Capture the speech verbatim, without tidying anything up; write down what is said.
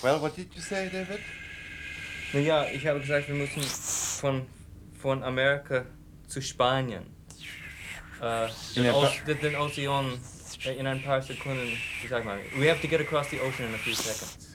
Well, what did you say, David? Naja, ich habe gesagt, wir müssen von, von Amerika zu Spanien. Äh, den, O- den Ozean äh, in ein paar Sekunden, wie sag mal, we have to get across the ocean in a few seconds.